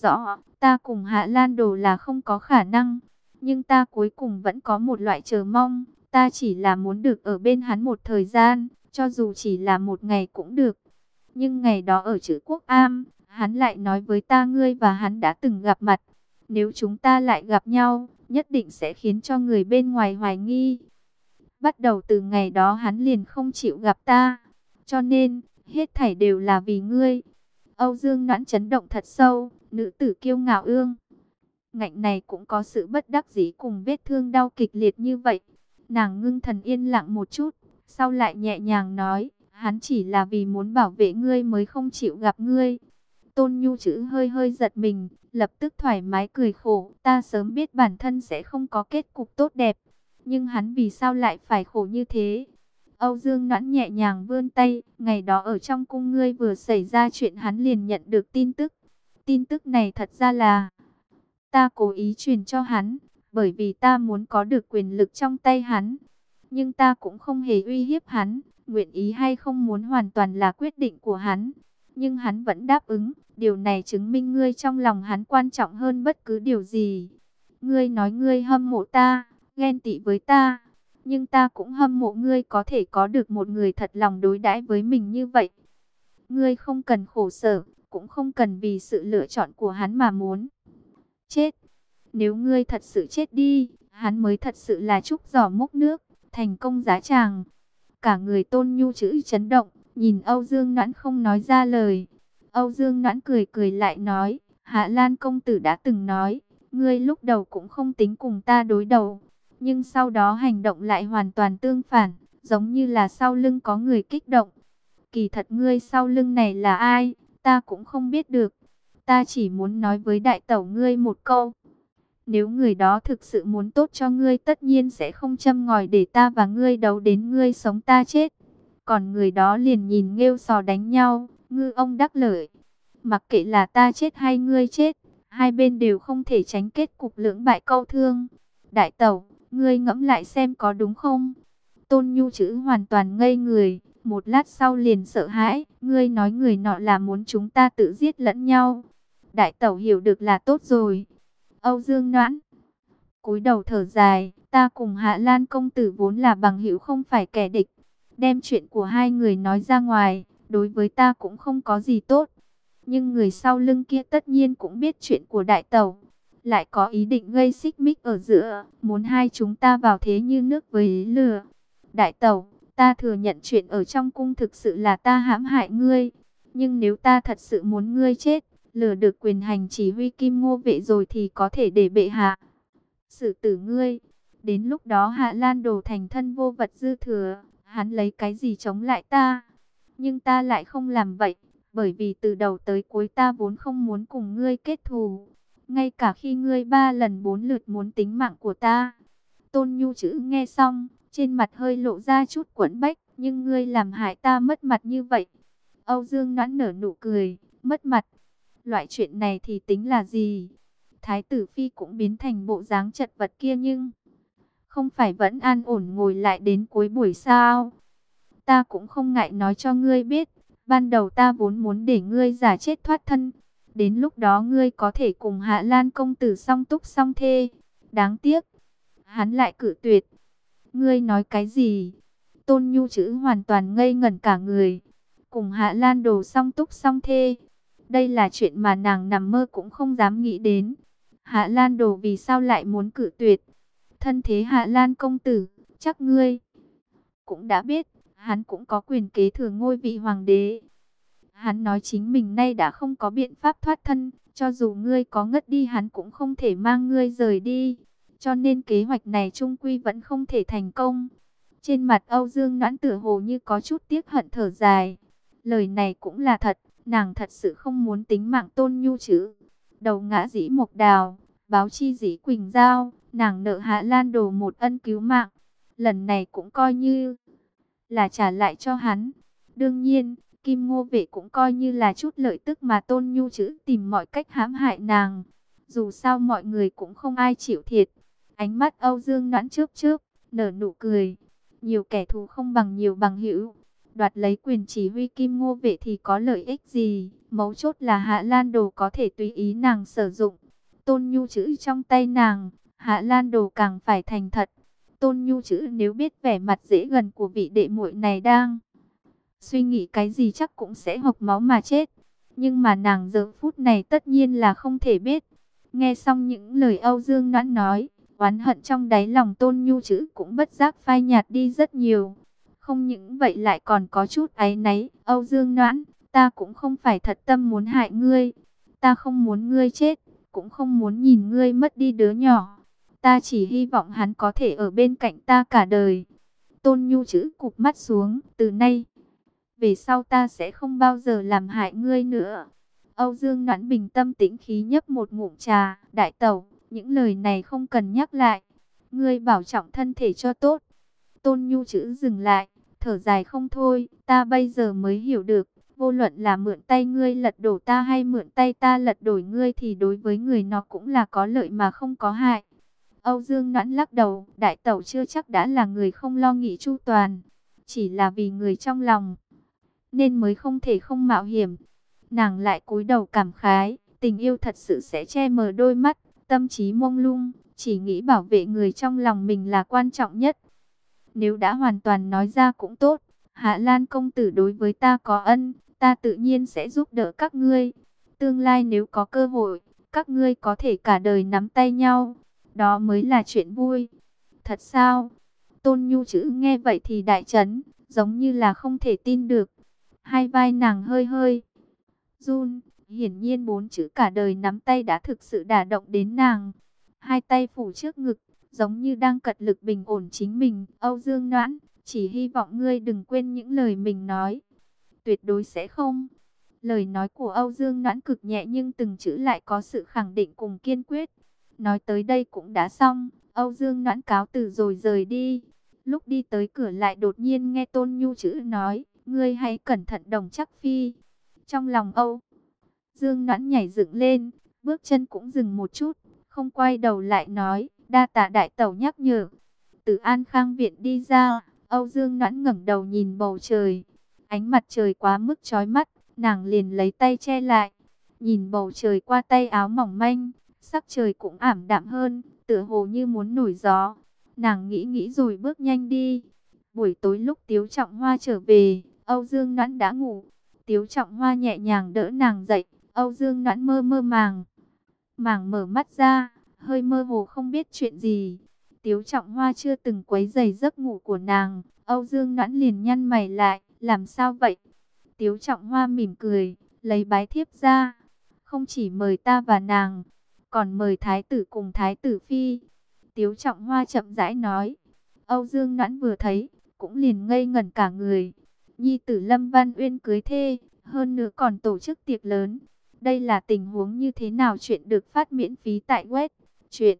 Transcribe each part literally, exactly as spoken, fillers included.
rõ, ta cùng Hạ Lan Đồ là không có khả năng. Nhưng ta cuối cùng vẫn có một loại chờ mong, ta chỉ là muốn được ở bên hắn một thời gian, cho dù chỉ là một ngày cũng được. Nhưng ngày đó ở chữ Quốc Am, hắn lại nói với ta ngươi và hắn đã từng gặp mặt. Nếu chúng ta lại gặp nhau, nhất định sẽ khiến cho người bên ngoài hoài nghi. Bắt đầu từ ngày đó hắn liền không chịu gặp ta. Cho nên, hết thảy đều là vì ngươi. Âu Dương Noãn chấn động thật sâu, nữ tử kiêu ngạo ương. Ngạnh này cũng có sự bất đắc dĩ cùng vết thương đau kịch liệt như vậy. Nàng ngưng thần yên lặng một chút, sau lại nhẹ nhàng nói, hắn chỉ là vì muốn bảo vệ ngươi mới không chịu gặp ngươi. Tôn Nhu chữ hơi hơi giật mình, lập tức thoải mái cười khổ, ta sớm biết bản thân sẽ không có kết cục tốt đẹp. Nhưng hắn vì sao lại phải khổ như thế? Âu Dương Noãn nhẹ nhàng vươn tay, ngày đó ở trong cung ngươi vừa xảy ra chuyện hắn liền nhận được tin tức. Tin tức này thật ra là ta cố ý truyền cho hắn, bởi vì ta muốn có được quyền lực trong tay hắn. Nhưng ta cũng không hề uy hiếp hắn, nguyện ý hay không muốn hoàn toàn là quyết định của hắn. Nhưng hắn vẫn đáp ứng, điều này chứng minh ngươi trong lòng hắn quan trọng hơn bất cứ điều gì. Ngươi nói ngươi hâm mộ ta, ghen tị với ta, nhưng ta cũng hâm mộ ngươi có thể có được một người thật lòng đối đãi với mình như vậy. Ngươi không cần khổ sở, cũng không cần vì sự lựa chọn của hắn mà muốn chết. Nếu ngươi thật sự chết đi, hắn mới thật sự là trúc giỏ múc nước, thành công giá tràng. Cả người Tôn Nhu chữ chấn động, nhìn Âu Dương Noãn không nói ra lời. Âu Dương Noãn cười cười lại nói, Hạ Lan công tử đã từng nói, ngươi lúc đầu cũng không tính cùng ta đối đầu, nhưng sau đó hành động lại hoàn toàn tương phản, giống như là sau lưng có người kích động. Kỳ thật ngươi sau lưng này là ai, ta cũng không biết được. Ta chỉ muốn nói với đại tẩu ngươi một câu. Nếu người đó thực sự muốn tốt cho ngươi tất nhiên sẽ không châm ngòi để ta và ngươi đấu đến ngươi sống ta chết. Còn người đó liền nhìn nghêu sò đánh nhau, ngư ông đắc lợi. Mặc kệ là ta chết hay ngươi chết, hai bên đều không thể tránh kết cục lưỡng bại câu thương. Đại tẩu, ngươi ngẫm lại xem có đúng không? Tôn Nhu chữ hoàn toàn ngây người, một lát sau liền sợ hãi. Ngươi nói người nọ là muốn chúng ta tự giết lẫn nhau. Đại tẩu hiểu được là tốt rồi. Âu Dương Noãn cúi đầu thở dài, ta cùng Hạ Lan công tử vốn là bằng hữu không phải kẻ địch. Đem chuyện của hai người nói ra ngoài, đối với ta cũng không có gì tốt. Nhưng người sau lưng kia tất nhiên cũng biết chuyện của đại tẩu, lại có ý định gây xích mích ở giữa, muốn hai chúng ta vào thế như nước với lửa. Đại tẩu, ta thừa nhận chuyện ở trong cung thực sự là ta hãm hại ngươi. Nhưng nếu ta thật sự muốn ngươi chết, lừa được quyền hành chỉ huy Kim Ngô vệ rồi thì có thể để bệ hạ xử tử ngươi. Đến lúc đó Hạ Lan Đồ thành thân vô vật dư thừa, hắn lấy cái gì chống lại ta? Nhưng ta lại không làm vậy, bởi vì từ đầu tới cuối ta vốn không muốn cùng ngươi kết thù. Ngay cả khi ngươi ba lần bốn lượt muốn tính mạng của ta. Tôn Nhu chữ nghe xong, trên mặt hơi lộ ra chút quẫn bách, nhưng ngươi làm hại ta mất mặt như vậy. Âu Dương Noãn nở nụ cười, mất mặt. Loại chuyện này thì tính là gì? Thái tử phi cũng biến thành bộ dáng chật vật kia nhưng không phải vẫn an ổn ngồi lại đến cuối buổi sao? Ta cũng không ngại nói cho ngươi biết, ban đầu ta vốn muốn để ngươi giả chết thoát thân. Đến lúc đó ngươi có thể cùng Hạ Lan công tử song túc song thê. Đáng tiếc, hắn lại cự tuyệt. Ngươi nói cái gì? Tôn Nhu chữ hoàn toàn ngây ngẩn cả người. Cùng Hạ Lan Đồ song túc song thê. Đây là chuyện mà nàng nằm mơ cũng không dám nghĩ đến. Hạ Lan Đồ vì sao lại muốn cự tuyệt? Thân thế Hạ Lan công tử, chắc ngươi cũng đã biết, hắn cũng có quyền kế thừa ngôi vị hoàng đế. Hắn nói chính mình nay đã không có biện pháp thoát thân, cho dù ngươi có ngất đi hắn cũng không thể mang ngươi rời đi. Cho nên kế hoạch này chung quy vẫn không thể thành công. Trên mặt Âu Dương Noãn tựa hồ như có chút tiếc hận thở dài. Lời này cũng là thật, nàng thật sự không muốn tính mạng Tôn Nhu chữ. Đầu ngã dĩ mộc đào, báo chi dĩ quỳnh giao, nàng nợ Hạ Lan Đồ một ân cứu mạng. Lần này cũng coi như là trả lại cho hắn. Đương nhiên, Kim Ngô vệ cũng coi như là chút lợi tức mà Tôn Nhu chữ tìm mọi cách hãm hại nàng. Dù sao mọi người cũng không ai chịu thiệt. Ánh mắt Âu Dương Noãn chớp chớp, nở nụ cười. Nhiều kẻ thù không bằng nhiều bằng hữu. Đoạt lấy quyền chỉ huy Kim Ngô vệ thì có lợi ích gì? Mấu chốt là Hạ Lan Đồ có thể tùy ý nàng sử dụng. Tôn Nhu chữ trong tay nàng, Hạ Lan Đồ càng phải thành thật. Tôn Nhu chữ nếu biết vẻ mặt dễ gần của vị đệ muội này đang suy nghĩ cái gì chắc cũng sẽ hộc máu mà chết. Nhưng mà nàng giờ phút này tất nhiên là không thể biết. Nghe xong những lời Âu Dương Noãn nói, oán hận trong đáy lòng Tôn Nhu chữ cũng bất giác phai nhạt đi rất nhiều. Không những vậy lại còn có chút áy náy. Âu Dương Noãn, ta cũng không phải thật tâm muốn hại ngươi. Ta không muốn ngươi chết, cũng không muốn nhìn ngươi mất đi đứa nhỏ. Ta chỉ hy vọng hắn có thể ở bên cạnh ta cả đời. Tôn Nhu chữ cụp mắt xuống, từ nay về sau ta sẽ không bao giờ làm hại ngươi nữa. Âu Dương Noãn bình tâm tĩnh khí nhấp một ngụm trà, đại tẩu, những lời này không cần nhắc lại. Ngươi bảo trọng thân thể cho tốt. Tôn Nhu chữ dừng lại, thở dài không thôi, ta bây giờ mới hiểu được, vô luận là mượn tay ngươi lật đổ ta hay mượn tay ta lật đổi ngươi thì đối với người nó cũng là có lợi mà không có hại. Âu Dương Noãn lắc đầu, đại tẩu chưa chắc đã là người không lo nghĩ chu toàn, chỉ là vì người trong lòng nên mới không thể không mạo hiểm. Nàng lại cúi đầu cảm khái, tình yêu thật sự sẽ che mờ đôi mắt, tâm trí mông lung, chỉ nghĩ bảo vệ người trong lòng mình là quan trọng nhất. Nếu đã hoàn toàn nói ra cũng tốt, Hạ Lan công tử đối với ta có ân, ta tự nhiên sẽ giúp đỡ các ngươi. Tương lai nếu có cơ hội, các ngươi có thể cả đời nắm tay nhau, đó mới là chuyện vui. Thật sao? Tôn Nhu chữ nghe vậy thì đại chấn, giống như là không thể tin được. Hai vai nàng hơi hơi run, hiển nhiên bốn chữ cả đời nắm tay đã thực sự đả động đến nàng. Hai tay phủ trước ngực, giống như đang cật lực bình ổn chính mình. Âu Dương Noãn, chỉ hy vọng ngươi đừng quên những lời mình nói. Tuyệt đối sẽ không. Lời nói của Âu Dương Noãn cực nhẹ nhưng từng chữ lại có sự khẳng định cùng kiên quyết. Nói tới đây cũng đã xong, Âu Dương Noãn cáo từ rồi rời đi. Lúc đi tới cửa lại đột nhiên nghe Tôn Nhu chữ nói, ngươi hãy cẩn thận Đồng Trắc Phi. Trong lòng Âu Dương Noãn nhảy dựng lên, bước chân cũng dừng một chút, không quay đầu lại nói, đa tạ đại tẩu nhắc nhở. Từ An Khang viện đi ra, Âu Dương Noãn ngẩng đầu nhìn bầu trời. Ánh mặt trời quá mức chói mắt, nàng liền lấy tay che lại. Nhìn bầu trời qua tay áo mỏng manh, sắc trời cũng ảm đạm hơn, tựa hồ như muốn nổi gió. Nàng nghĩ nghĩ rồi bước nhanh đi. Buổi tối lúc Tiếu Trọng Hoa trở về, Âu Dương Noãn đã ngủ. Tiếu Trọng Hoa nhẹ nhàng đỡ nàng dậy, Âu Dương Noãn mơ mơ màng. Màng mở mắt ra, hơi mơ hồ không biết chuyện gì. Tiếu Trọng Hoa chưa từng quấy rầy giấc ngủ của nàng, Âu Dương Noãn liền nhăn mày lại, làm sao vậy? Tiếu Trọng Hoa mỉm cười, lấy bái thiếp ra, không chỉ mời ta và nàng, còn mời thái tử cùng thái tử phi. Tiếu Trọng Hoa chậm rãi nói. Âu Dương Noãn vừa thấy, cũng liền ngây ngẩn cả người. Nhi tử Lâm Văn Uyên cưới thê, hơn nữa còn tổ chức tiệc lớn. Đây là tình huống như thế nào? Chuyện được phát miễn phí tại web truyện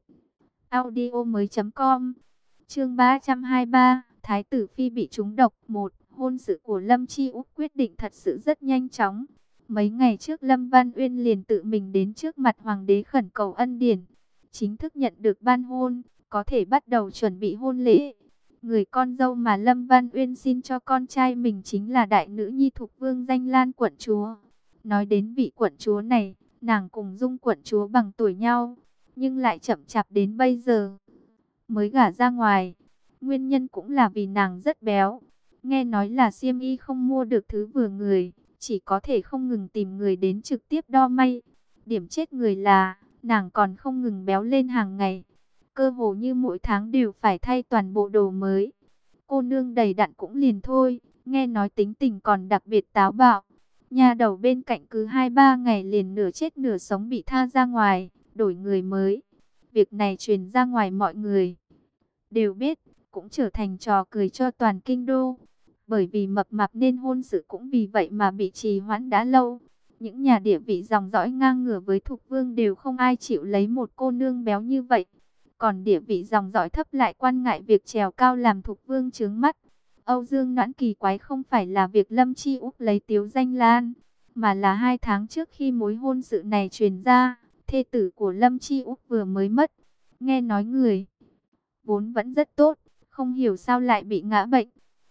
audio mới chấm com. Chương ba trăm hai mươi ba, Thái tử phi bị trúng độc. Một, hôn sự của Lâm Chi Úc quyết định thật sự rất nhanh chóng. Mấy ngày trước Lâm Văn Uyên liền tự mình đến trước mặt hoàng đế khẩn cầu ân điển, chính thức nhận được ban hôn, có thể bắt đầu chuẩn bị hôn lễ. Người con dâu mà Lâm Văn Uyên xin cho con trai mình chính là đại nữ nhi Thục Vương Danh Lan quận chúa. Nói đến vị quận chúa này, nàng cùng Dung quận chúa bằng tuổi nhau, nhưng lại chậm chạp đến bây giờ mới gả ra ngoài. Nguyên nhân cũng là vì nàng rất béo. Nghe nói là xiêm y không mua được thứ vừa người, chỉ có thể không ngừng tìm người đến trực tiếp đo may. Điểm chết người là, nàng còn không ngừng béo lên hàng ngày. Cơ hồ như mỗi tháng đều phải thay toàn bộ đồ mới. Cô nương đầy đặn cũng liền thôi, nghe nói tính tình còn đặc biệt táo bạo. Nhà đầu bên cạnh cứ hai ba ngày liền nửa chết nửa sống bị tha ra ngoài, đổi người mới. Việc này truyền ra ngoài mọi người đều biết, cũng trở thành trò cười cho toàn kinh đô. Bởi vì mập mạp nên hôn sự cũng vì vậy mà bị trì hoãn đã lâu. Những nhà địa vị dòng dõi ngang ngửa với Thục Vương đều không ai chịu lấy một cô nương béo như vậy. Còn địa vị dòng dõi thấp lại quan ngại việc trèo cao làm Thục Vương chướng mắt. Âu Dương Noãn kỳ quái không phải là việc Lâm Chi Úc lấy Tiếu Danh Lan, mà là hai tháng trước khi mối hôn sự này truyền ra, thê tử của Lâm Chi Úc vừa mới mất. Nghe nói người vốn vẫn rất tốt, không hiểu sao lại bị ngã bệnh.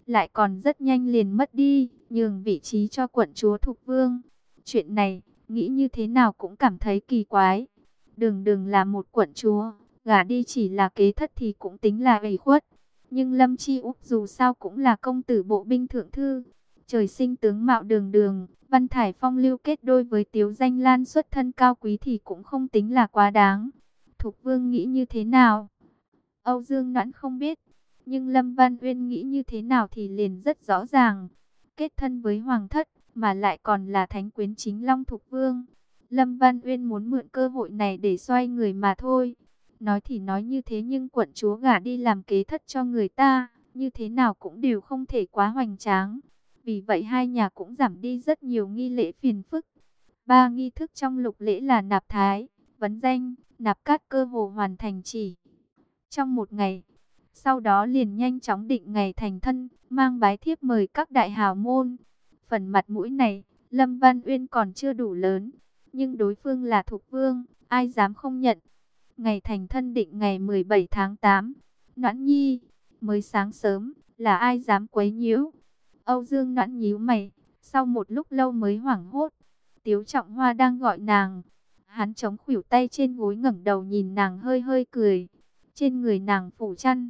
lại còn rất nhanh liền mất đi, nhường vị trí cho quận chúa Thục Vương. Chuyện này, nghĩ như thế nào cũng cảm thấy kỳ quái. Đường đường là một quận chúa, gả đi chỉ là kế thất thì cũng tính là ủy khuất. Nhưng Lâm Chi Úc dù sao cũng là công tử bộ binh thượng thư, trời sinh tướng mạo đường đường, Văn Thải Phong lưu kết đôi với Tiếu Danh Lan xuất thân cao quý thì cũng không tính là quá đáng. Thục Vương nghĩ như thế nào? Âu Dương Noãn không biết, nhưng Lâm Văn Uyên nghĩ như thế nào thì liền rất rõ ràng. Kết thân với Hoàng thất, mà lại còn là thánh quyến chính Long Thục Vương. Lâm Văn Uyên muốn mượn cơ hội này để xoay người mà thôi. Nói thì nói như thế nhưng quận chúa gả đi làm kế thất cho người ta, như thế nào cũng đều không thể quá hoành tráng. Vì vậy hai nhà cũng giảm đi rất nhiều nghi lễ phiền phức. Ba nghi thức trong lục lễ là nạp thái, vấn danh, nạp cát cơ hồ hoàn thành chỉ trong một ngày. Sau đó liền nhanh chóng định ngày thành thân, mang bái thiếp mời các đại hào môn. Phần mặt mũi này, Lâm Văn Uyên còn chưa đủ lớn, nhưng đối phương là Thục Vương, ai dám không nhận. Ngày thành thân định ngày mười bảy tháng tám. Noãn Nhi, mới sáng sớm, là ai dám quấy nhiễu? Âu Dương Noãn nhíu mày, sau một lúc lâu mới hoảng hốt. Tiếu Trọng Hoa đang gọi nàng. Hắn chống khuỷu tay trên gối ngẩng đầu nhìn nàng hơi hơi cười. Trên người nàng phủ chăn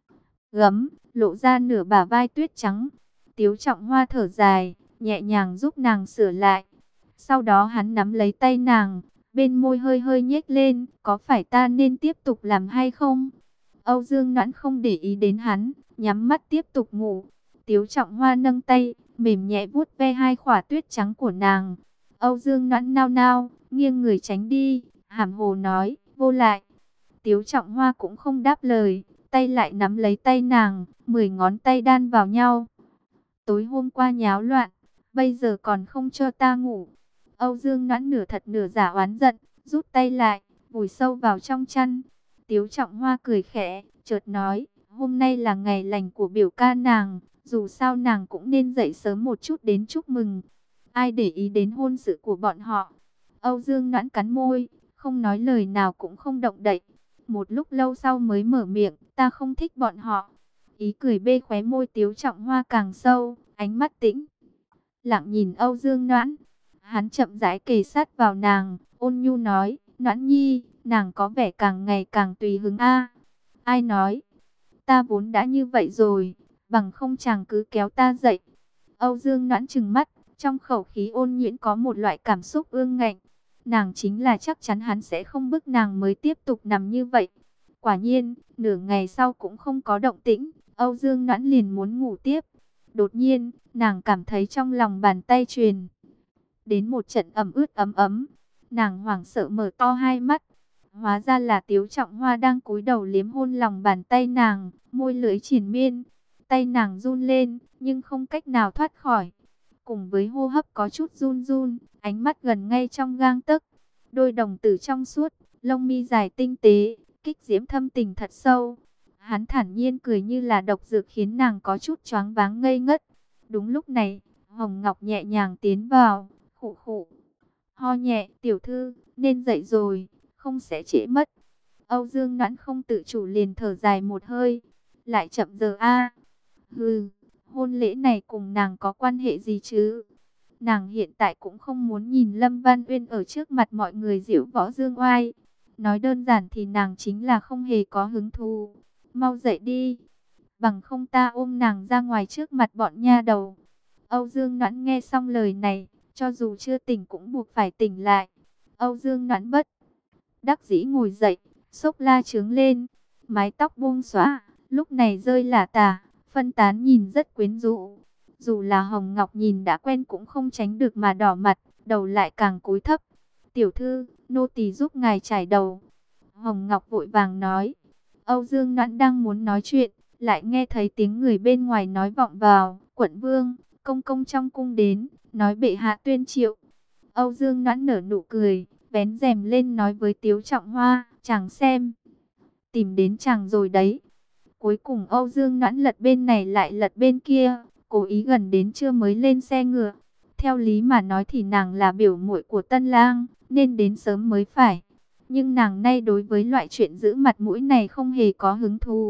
gấm, lộ ra nửa bả vai tuyết trắng. Tiếu Trọng Hoa thở dài, nhẹ nhàng giúp nàng sửa lại. Sau đó hắn nắm lấy tay nàng, bên môi hơi hơi nhếch lên, có phải ta nên tiếp tục làm hay không? Âu Dương Noãn không để ý đến hắn, nhắm mắt tiếp tục ngủ. Tiếu Trọng Hoa nâng tay, mềm nhẹ vuốt ve hai khỏa tuyết trắng của nàng. Âu Dương Noãn nao nao, nghiêng người tránh đi, hàm hồ nói, vô lại. Tiếu Trọng Hoa cũng không đáp lời, tay lại nắm lấy tay nàng, mười ngón tay đan vào nhau. Tối hôm qua nháo loạn, bây giờ còn không cho ta ngủ. Âu Dương Noãn nửa thật nửa giả oán giận, rút tay lại, vùi sâu vào trong chăn. Tiếu Trọng Hoa cười khẽ, chợt nói, hôm nay là ngày lành của biểu ca nàng, dù sao nàng cũng nên dậy sớm một chút đến chúc mừng. Ai để ý đến hôn sự của bọn họ? Âu Dương Noãn cắn môi, không nói lời nào cũng không động đậy. Một lúc lâu sau mới mở miệng, ta không thích bọn họ. Ý cười bê khóe môi Tiếu Trọng Hoa càng sâu, ánh mắt tĩnh lặng nhìn Âu Dương Noãn. Hắn chậm rãi kề sát vào nàng, ôn nhu nói, Noãn Nhi, nàng có vẻ càng ngày càng tùy hứng a. Ai nói? Ta vốn đã như vậy rồi, bằng không chàng cứ kéo ta dậy. Âu Dương Noãn trừng mắt, trong khẩu khí ôn nhuyễn có một loại cảm xúc ương ngạnh. Nàng chính là chắc chắn hắn sẽ không bức nàng mới tiếp tục nằm như vậy. Quả nhiên, nửa ngày sau cũng không có động tĩnh, Âu Dương Noãn liền muốn ngủ tiếp. Đột nhiên, nàng cảm thấy trong lòng bàn tay truyền đến một trận ẩm ướt ấm ấm. Nàng hoảng sợ mở to hai mắt. Hóa ra là Tiếu Trọng Hoa đang cúi đầu liếm hôn lòng bàn tay nàng, môi lưỡi triền miên. Tay nàng run lên, nhưng không cách nào thoát khỏi. Cùng với hô hấp có chút run run, ánh mắt gần ngay trong gang tấc. Đôi đồng tử trong suốt, lông mi dài tinh tế, kích diễm thâm tình thật sâu. Hắn thản nhiên cười như là độc dược khiến nàng có chút choáng váng ngây ngất. Đúng lúc này, Hồng Ngọc nhẹ nhàng tiến vào, khụ khụ, ho nhẹ, tiểu thư, nên dậy rồi, không sẽ trễ mất. Âu Dương Noãn không tự chủ liền thở dài một hơi, lại chậm giờ a. Hừ, hôn lễ này cùng nàng có quan hệ gì chứ? Nàng hiện tại cũng không muốn nhìn Lâm Văn Uyên ở trước mặt mọi người giễu võ dương oai. Nói đơn giản thì nàng chính là không hề có hứng thú. Mau dậy đi, bằng không ta ôm nàng ra ngoài trước mặt bọn nha đầu. Âu Dương Noãn nghe xong lời này, cho dù chưa tỉnh cũng buộc phải tỉnh lại. Âu Dương Noãn bất đắc dĩ ngồi dậy, xốc la trướng lên, mái tóc buông xõa, lúc này rơi lả tả, phân tán nhìn rất quyến rũ. Dù là Hồng Ngọc nhìn đã quen cũng không tránh được mà đỏ mặt, đầu lại càng cúi thấp. Tiểu thư, nô tỳ giúp ngài chải đầu. Hồng Ngọc vội vàng nói. Âu Dương Noãn đang muốn nói chuyện, lại nghe thấy tiếng người bên ngoài nói vọng vào. Quận vương, công công trong cung đến, nói bệ hạ tuyên triệu. Âu Dương Noãn nở nụ cười, vén rèm lên nói với Tiếu Trọng Hoa, chàng xem, tìm đến chàng rồi đấy. Cuối cùng Âu Dương Noãn lật bên này lại lật bên kia, cố ý gần đến trưa mới lên xe ngựa. Theo lý mà nói thì nàng là biểu muội của Tân Lang, nên đến sớm mới phải. Nhưng nàng nay đối với loại chuyện giữ mặt mũi này không hề có hứng thú.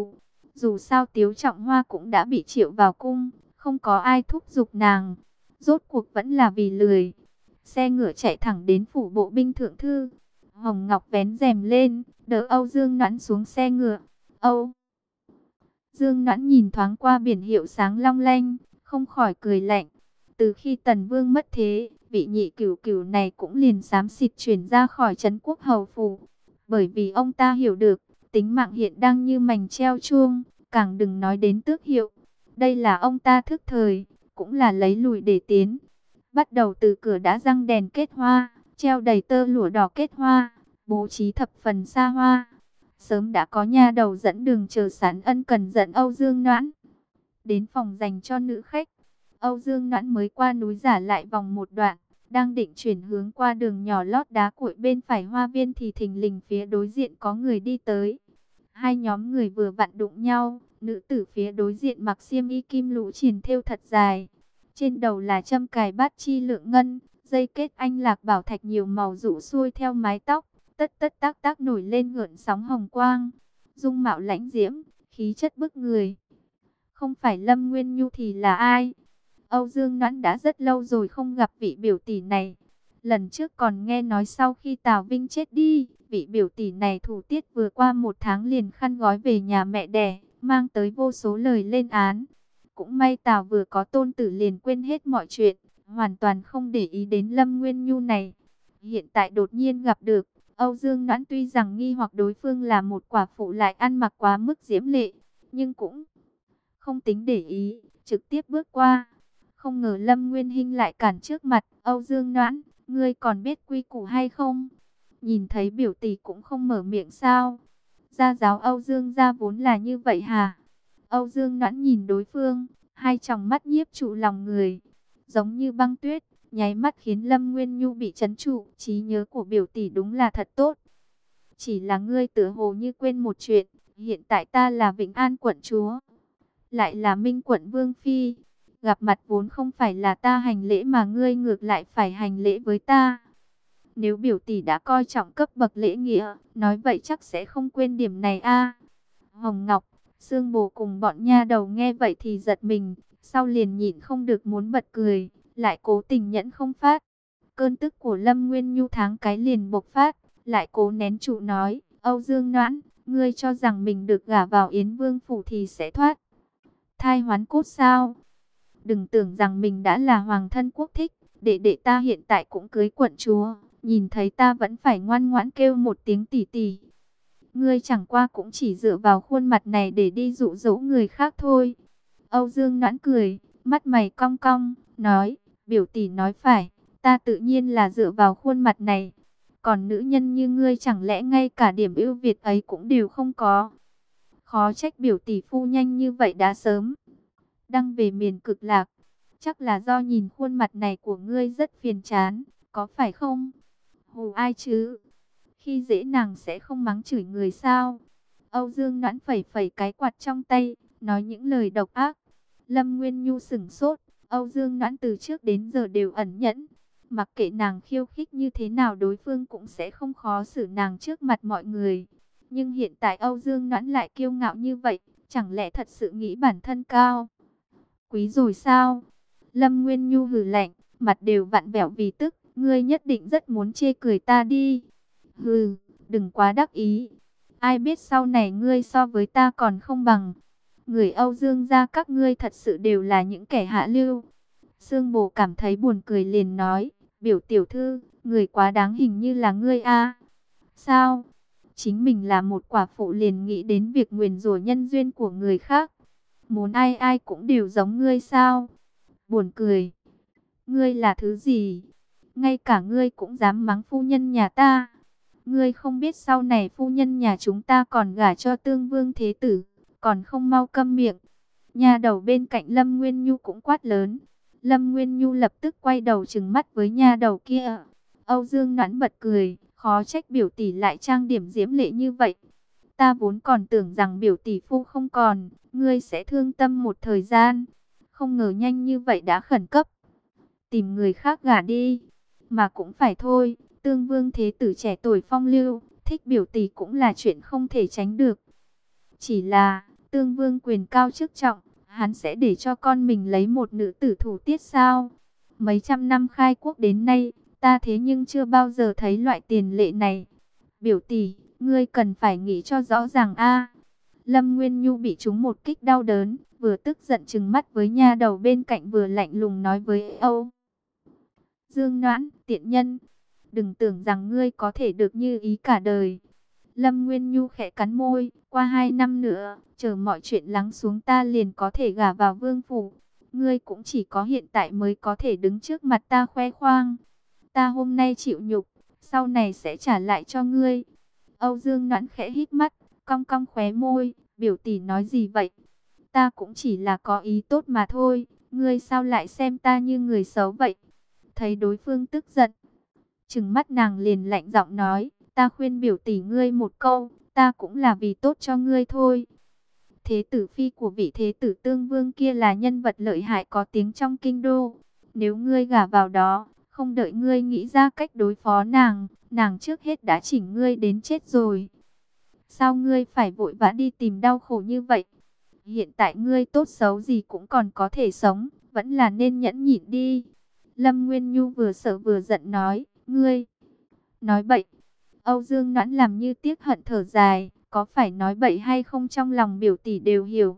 Dù sao Tiếu Trọng Hoa cũng đã bị triệu vào cung, không có ai thúc giục nàng. Rốt cuộc vẫn là vì lười. Xe ngựa chạy thẳng đến phủ bộ binh thượng thư. Hồng Ngọc vén rèm lên, đỡ Âu Dương Noãn xuống xe ngựa. Âu Dương Noãn nhìn thoáng qua biển hiệu sáng long lanh, không khỏi cười lạnh. Từ khi Tần Vương mất thế, vị nhị cửu cửu này cũng liền xám xịt chuyển ra khỏi trấn quốc hầu phủ. Bởi vì ông ta hiểu được, tính mạng hiện đang như mành treo chuông, càng đừng nói đến tước hiệu. Đây là ông ta thức thời, cũng là lấy lùi để tiến. Bắt đầu từ cửa đã răng đèn kết hoa, treo đầy tơ lụa đỏ kết hoa, bố trí thập phần xa hoa. Sớm đã có nha đầu dẫn đường chờ sẵn, ân cần dẫn Âu Dương Noãn đến phòng dành cho nữ khách. Âu Dương Noãn mới qua núi giả lại vòng một đoạn, đang định chuyển hướng qua đường nhỏ lót đá cuội bên phải hoa viên thì thình lình phía đối diện có người đi tới. Hai nhóm người vừa vặn đụng nhau, nữ tử phía đối diện mặc xiêm y kim lũ triền thêu thật dài. Trên đầu là châm cài bát chi lượng ngân, dây kết anh lạc bảo thạch nhiều màu rủ xuôi theo mái tóc, tất tất tác tác nổi lên gợn sóng hồng quang. Dung mạo lãnh diễm, khí chất bức người. Không phải Lâm Nguyên Nhu thì là ai? Âu Dương Noãn đã rất lâu rồi không gặp vị biểu tỷ này. Lần trước còn nghe nói sau khi Tào Vinh chết đi, vị biểu tỷ này thủ tiết vừa qua một tháng liền khăn gói về nhà mẹ đẻ, mang tới vô số lời lên án. Cũng may Tào vừa có tôn tử liền quên hết mọi chuyện, hoàn toàn không để ý đến Lâm Nguyên Nhu này. Hiện tại đột nhiên gặp được, Âu Dương Noãn tuy rằng nghi hoặc đối phương là một quả phụ lại ăn mặc quá mức diễm lệ, nhưng cũng không tính để ý, trực tiếp bước qua. Không ngờ Lâm Nguyên Hinh lại cản trước mặt. Âu Dương Noãn, ngươi còn biết quy củ hay không? Nhìn thấy biểu tỷ cũng không mở miệng sao? Gia giáo Âu Dương gia vốn là như vậy hả? Âu Dương Noãn nhìn đối phương, hai tròng mắt nhiếp trụ lòng người, giống như băng tuyết, nháy mắt khiến Lâm Nguyên Nhu bị trấn trụ. Trí nhớ của biểu tỷ đúng là thật tốt. Chỉ là ngươi tựa hồ như quên một chuyện, hiện tại ta là Vĩnh An quận chúa, lại là Minh quận vương phi. Gặp mặt vốn không phải là ta hành lễ mà ngươi ngược lại phải hành lễ với ta. Nếu biểu tỷ đã coi trọng cấp bậc lễ nghĩa, nói vậy chắc sẽ không quên điểm này a. Hồng Ngọc, Sương Bồ cùng bọn nha đầu nghe vậy thì giật mình, sau liền nhịn không được muốn bật cười, lại cố tình nhẫn không phát. Cơn tức của Lâm Nguyên Nhu tháng cái liền bộc phát, lại cố nén trụ nói, Âu Dương Noãn, ngươi cho rằng mình được gả vào Yến Vương phủ thì sẽ thoát thai hoán cốt sao? Đừng tưởng rằng mình đã là hoàng thân quốc thích, đệ đệ ta hiện tại cũng cưới quận chúa, nhìn thấy ta vẫn phải ngoan ngoãn kêu một tiếng tỷ tỷ. Ngươi chẳng qua cũng chỉ dựa vào khuôn mặt này để đi dụ dỗ người khác thôi. Âu Dương Noãn cười, mắt mày cong cong, nói, biểu tỷ nói phải, ta tự nhiên là dựa vào khuôn mặt này. Còn nữ nhân như ngươi chẳng lẽ ngay cả điểm ưu việt ấy cũng đều không có? Khó trách biểu tỷ phu nhanh như vậy đã sớm đăng về miền cực lạc. Chắc là do nhìn khuôn mặt này của ngươi rất phiền chán, có phải không? Hù ai chứ? Khi dễ nàng sẽ không mắng chửi người sao? Âu Dương Noãn phẩy phẩy cái quạt trong tay, nói những lời độc ác. Lâm Nguyên Nhu sửng sốt. Âu Dương Noãn từ trước đến giờ đều ẩn nhẫn, mặc kệ nàng khiêu khích như thế nào đối phương cũng sẽ không khó xử nàng trước mặt mọi người. Nhưng hiện tại Âu Dương Noãn lại kiêu ngạo như vậy, chẳng lẽ thật sự nghĩ bản thân cao quý rồi sao? Lâm Nguyên Nhu hừ lạnh, mặt đều vặn vẹo vì tức, ngươi nhất định rất muốn chê cười ta đi. Hừ, đừng quá đắc ý. Ai biết sau này ngươi so với ta còn không bằng. Người Âu Dương gia các ngươi thật sự đều là những kẻ hạ lưu. Sương Bồ cảm thấy buồn cười liền nói, biểu tiểu thư, người quá đáng hình như là ngươi a. Sao? Chính mình là một quả phụ liền nghĩ đến việc nguyền rủa nhân duyên của người khác. Muốn ai ai cũng đều giống ngươi sao? Buồn cười. Ngươi là thứ gì? Ngay cả ngươi cũng dám mắng phu nhân nhà ta. Ngươi không biết sau này phu nhân nhà chúng ta còn gả cho Tương Vương Thế Tử, còn không mau câm miệng. Nhà đầu bên cạnh Lâm Nguyên Nhu cũng quát lớn. Lâm Nguyên Nhu lập tức quay đầu trừng mắt với nhà đầu kia. Âu Dương Noãn bật cười, khó trách biểu tỷ lại trang điểm diễm lệ như vậy. Ta vốn còn tưởng rằng biểu tỷ phu không còn, ngươi sẽ thương tâm một thời gian. Không ngờ nhanh như vậy đã khẩn cấp tìm người khác gả đi. Mà cũng phải thôi, Tương Vương Thế Tử trẻ tuổi phong lưu, thích biểu tỷ cũng là chuyện không thể tránh được. Chỉ là, Tương Vương quyền cao chức trọng, hắn sẽ để cho con mình lấy một nữ tử thủ tiết sao? Mấy trăm năm khai quốc đến nay, ta thế nhưng chưa bao giờ thấy loại tiền lệ này. Biểu tỷ, ngươi cần phải nghĩ cho rõ ràng a. Lâm Nguyên Nhu bị trúng một kích đau đớn, vừa tức giận trừng mắt với nha đầu bên cạnh vừa lạnh lùng nói với Âu Dương Noãn, tiện nhân, đừng tưởng rằng ngươi có thể được như ý cả đời. Lâm Nguyên Nhu khẽ cắn môi, qua hai năm nữa, chờ mọi chuyện lắng xuống ta liền có thể gả vào vương phủ. Ngươi cũng chỉ có hiện tại mới có thể đứng trước mặt ta khoe khoang. Ta hôm nay chịu nhục, sau này sẽ trả lại cho ngươi. Âu Dương Noãn khẽ hít mắt, cong cong khóe môi, biểu tỷ nói gì vậy? Ta cũng chỉ là có ý tốt mà thôi, ngươi sao lại xem ta như người xấu vậy? Thấy đối phương tức giận, trừng mắt nàng liền lạnh giọng nói, ta khuyên biểu tỷ ngươi một câu, ta cũng là vì tốt cho ngươi thôi. Thế tử phi của vị thế tử Tương Vương kia là nhân vật lợi hại có tiếng trong kinh đô. Nếu ngươi gả vào đó, không đợi ngươi nghĩ ra cách đối phó nàng, nàng trước hết đã chỉnh ngươi đến chết rồi. Sao ngươi phải vội vã đi tìm đau khổ như vậy? Hiện tại ngươi tốt xấu gì cũng còn có thể sống, vẫn là nên nhẫn nhịn đi. Lâm Nguyên Nhu vừa sợ vừa giận nói, ngươi nói bậy. Âu Dương Noãn làm như tiếc hận thở dài, có phải nói bậy hay không trong lòng biểu tỷ đều hiểu.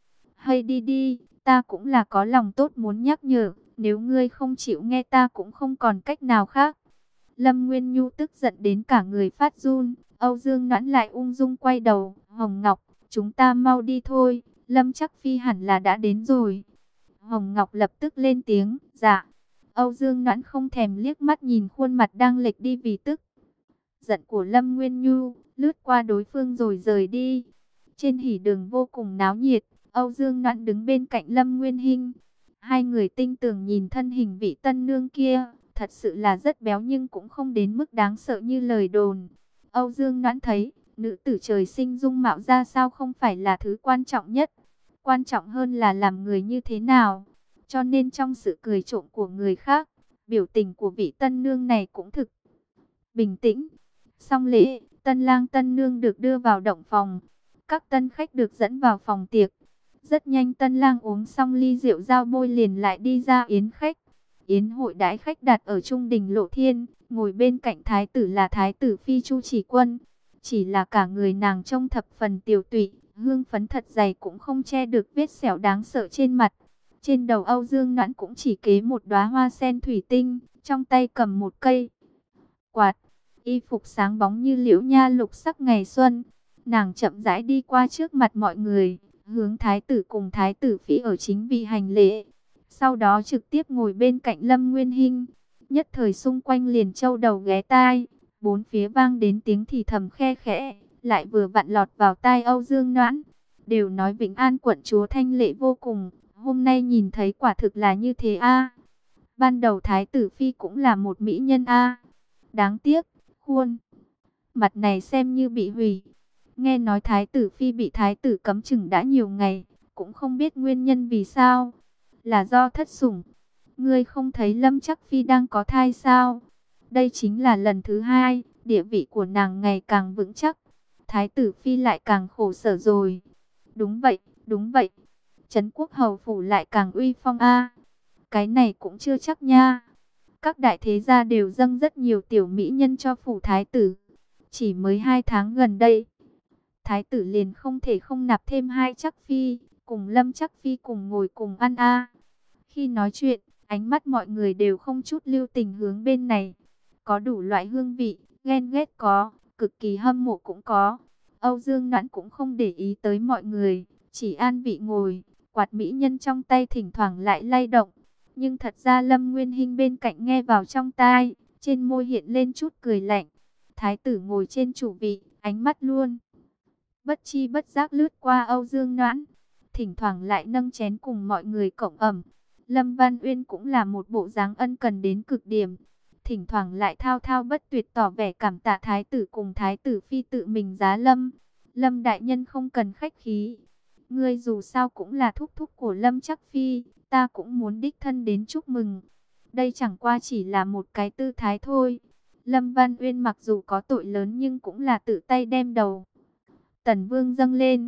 Hay đi đi, ta cũng là có lòng tốt muốn nhắc nhở, nếu ngươi không chịu nghe ta cũng không còn cách nào khác. Lâm Nguyên Nhu tức giận đến cả người phát run, Âu Dương Noãn lại ung dung quay đầu, Hồng Ngọc, chúng ta mau đi thôi, Lâm Chắc Phi hẳn là đã đến rồi. Hồng Ngọc lập tức lên tiếng, dạ. Âu Dương Noãn không thèm liếc mắt nhìn khuôn mặt đang lệch đi vì tức giận của Lâm Nguyên Nhu, lướt qua đối phương rồi rời đi. Trên hỉ đường vô cùng náo nhiệt, Âu Dương Noãn đứng bên cạnh Lâm Nguyên Hinh. Hai người tinh tường nhìn thân hình vị tân nương kia, thật sự là rất béo nhưng cũng không đến mức đáng sợ như lời đồn. Âu Dương Noãn thấy, nữ tử trời sinh dung mạo ra sao không phải là thứ quan trọng nhất. Quan trọng hơn là làm người như thế nào. Cho nên trong sự cười trộm của người khác, biểu tình của vị tân nương này cũng thực bình tĩnh. Xong lễ, tân lang tân nương được đưa vào động phòng. Các tân khách được dẫn vào phòng tiệc. Rất nhanh tân lang uống xong ly rượu giao bôi liền lại đi ra yến khách. Yến hội đãi khách đặt ở trung đình Lộ Thiên, ngồi bên cạnh thái tử là thái tử phi Chu Chỉ Quân. Chỉ là cả người nàng trông thập phần tiều tụy, hương phấn thật dày cũng không che được vết sẹo đáng sợ trên mặt. Trên đầu Âu Dương Noãn cũng chỉ kế một đóa hoa sen thủy tinh, trong tay cầm một cây quạt. Y phục sáng bóng như liễu nha lục sắc ngày xuân. Nàng chậm rãi đi qua trước mặt mọi người, hướng thái tử cùng thái tử phi ở chính vị hành lễ. Sau đó trực tiếp ngồi bên cạnh Lâm Nguyên Hinh. Nhất thời xung quanh liền châu đầu ghé tai, bốn phía vang đến tiếng thì thầm khe khẽ, lại vừa vặn lọt vào tai Âu Dương Noãn. Đều nói Vĩnh An quận chúa thanh lệ vô cùng, hôm nay nhìn thấy quả thực là như thế a. Ban đầu thái tử phi cũng là một mỹ nhân a. Đáng tiếc, khuôn mặt này xem như bị hủy. Nghe nói thái tử phi bị thái tử cấm chừng đã nhiều ngày, cũng không biết nguyên nhân vì sao. Là do thất sủng. Ngươi không thấy Lâm Chắc Phi đang có thai sao? Đây chính là lần thứ hai, địa vị của nàng ngày càng vững chắc. Thái tử phi lại càng khổ sở rồi. Đúng vậy, đúng vậy. Trấn Quốc hầu phủ lại càng uy phong a. Cái này cũng chưa chắc nha. Các đại thế gia đều dâng rất nhiều tiểu mỹ nhân cho phủ thái tử. Chỉ mới hai tháng gần đây, thái tử liền không thể không nạp thêm hai Chắc Phi, cùng Lâm Chắc Phi cùng ngồi cùng ăn a. Khi nói chuyện, ánh mắt mọi người đều không chút lưu tình hướng bên này. Có đủ loại hương vị, ghen ghét có, cực kỳ hâm mộ cũng có. Âu Dương Noãn cũng không để ý tới mọi người, chỉ an vị ngồi, quạt mỹ nhân trong tay thỉnh thoảng lại lay động. Nhưng thật ra Lâm Nguyên Hinh bên cạnh nghe vào trong tai, trên môi hiện lên chút cười lạnh. Thái tử ngồi trên chủ vị, ánh mắt luôn bất chi bất giác lướt qua Âu Dương Noãn, thỉnh thoảng lại nâng chén cùng mọi người cộng ẩm. Lâm Văn Uyên cũng là một bộ dáng ân cần đến cực điểm, thỉnh thoảng lại thao thao bất tuyệt tỏ vẻ cảm tạ thái tử cùng thái tử phi tự mình giá lâm. Lâm đại nhân không cần khách khí, ngươi dù sao cũng là thúc thúc của Lâm Chắc Phi, ta cũng muốn đích thân đến chúc mừng. Đây chẳng qua chỉ là một cái tư thái thôi. Lâm Văn Uyên mặc dù có tội lớn nhưng cũng là tự tay đem đầu Tần Vương dâng lên.